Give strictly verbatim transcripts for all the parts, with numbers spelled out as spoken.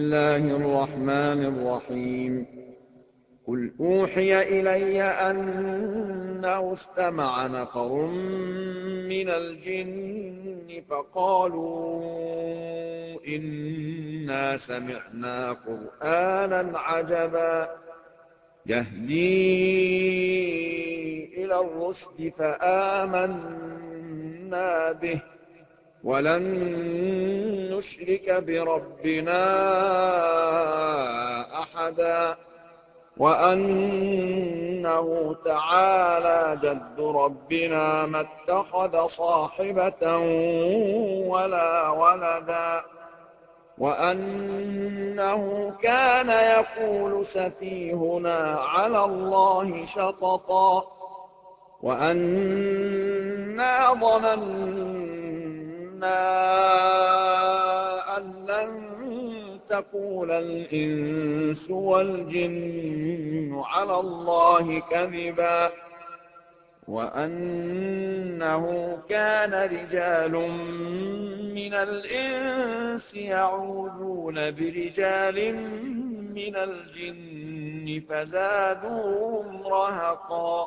الله الرحمن الرحيم قل أوحي إلي أنه استمع نفر من الجن فقالوا إنا سمعنا قرآنا عجبا يهدي إلى الرشد فآمنا به ولن نشرك بربنا أحدا وأنه تعالى جد ربنا ما اتخذ صاحبة ولا ولدا وأنه كان يقول سفيهنا على الله شططا وأنا ظننا أن لن تقول الإنس والجن على الله كذبا وأنه كان رجال من الإنس يعوذون برجال من الجن فزادوهم رهقا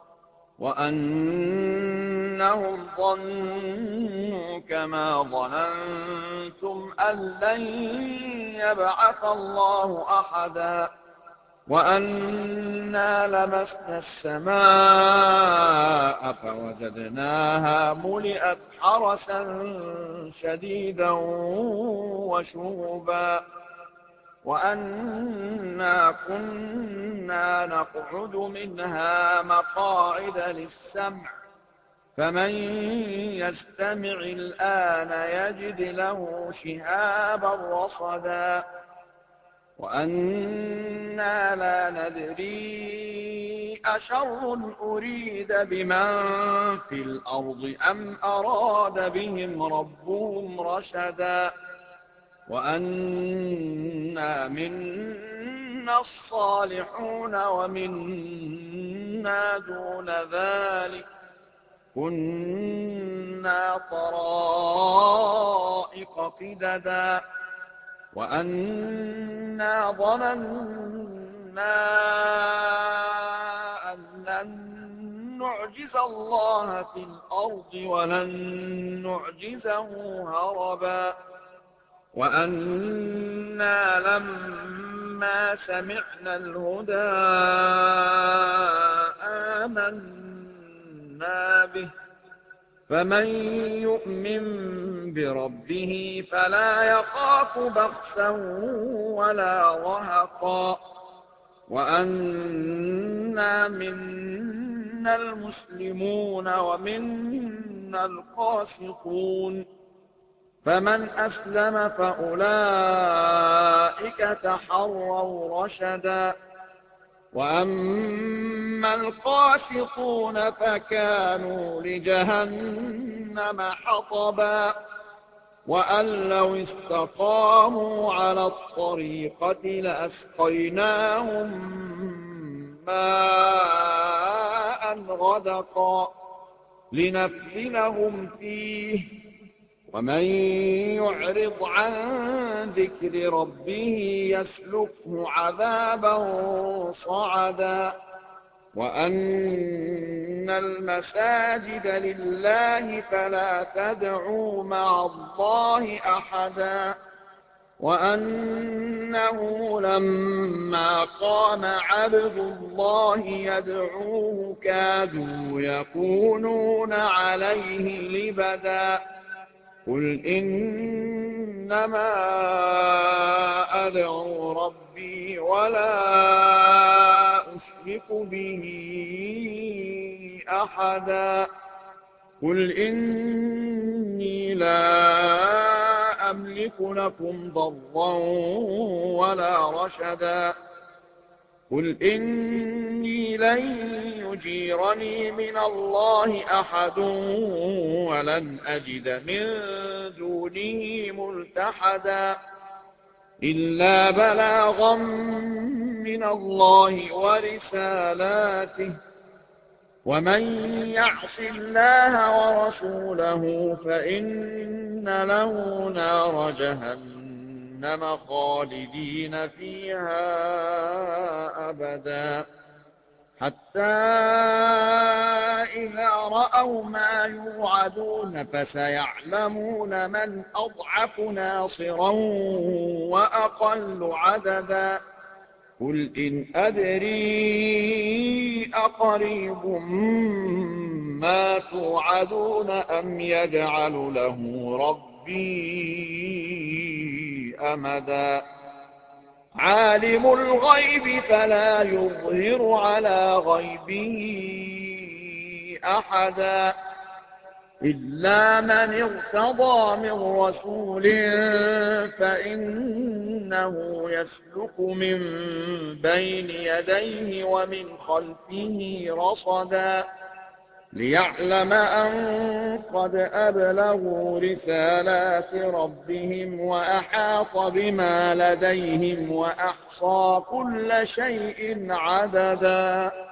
وأنهم ظنوا كما ظننتم أن لن يبعث الله أحدا وأنا لمسنا السماء فوجدناها ملئت حرسا شديدا وشهبا وأنا كنا نقعد منها مقاعد للسمع فمن يستمع الآن يجد له شهابا رصدا وأنا لا ندري أشر أريد بمن في الأرض أم أراد بهم ربهم رشدا وأنا منا الصالحون ومنا دون ذلك كنا طرائق قددا وأنا ظننا أن لن نعجز الله في الأرض ولن نعجزه هربا وأنا لما سمعنا الهدى آمنا به فمن يؤمن بربه فلا يخاف بخسا ولا رهقا وأنا منا المسلمون ومنا القاسطون فمن أسلم فأولئك تحروا رشدا وأما القاسطون فكانوا لجهنم حطبا وأن لو استقاموا على الطريقة لأسقيناهم ماء غدقا لنفتنهم فيه ومن يعرض عن ذكر ربه يسلكه عذابا صعدا وأن المساجد لله فلا تدعوا مع الله أحدا وأنه لما قام عبد الله يدعوه كادوا يكونون عليه لبدا قل إنما أدعو ربي ولا أشرك به أحدا قل إني لا أملك لكم ضرا ولا رشدا قل إني لن يجيرني من الله أحد ولن أجد من دونه ملتحدا إلا بلاغا من الله ورسالاته ومن يعص الله ورسوله فإن له نار جهنم جَهَنَّمَ خَالِدِينَ فِيهَا أَبَدًا حَتَّىٰ إِذَا رَأَوْا مَا يُوعَدُونَ فَسَيَعْلَمُونَ مَنْ أَضْعَفُ نَاصِرًا وَأَقَلُّ عَدَدًا قُلْ إِنْ أَدْرِي أَقَرِيبٌ مَّا تُوعَدُونَ أَمْ يَجْعَلُ لَهُ رَبِّي أَمَدًا عَالِمُ الْغَيْبِ فَلَا يُظْهِرُ عَلَىٰ غَيْبِهِ أَحَدًا إِلَّا مَنِ ارْتَضَىٰ مِن رَّسُولٍ فَإِنَّهُ يَسْلُكُ مِن بَيْنِ يَدَيْهِ وَمِنْ خَلْفِهِ رَصَدًا لِّيَعْلَمَ أَن قَدْ أَبْلَغُوا رِسَالَاتِ رَبِّهِمْ وَأَحَاطَ بِمَا لَدَيْهِمْ وَأَحْصَىٰ كُلَّ شَيْءٍ عَدَدًا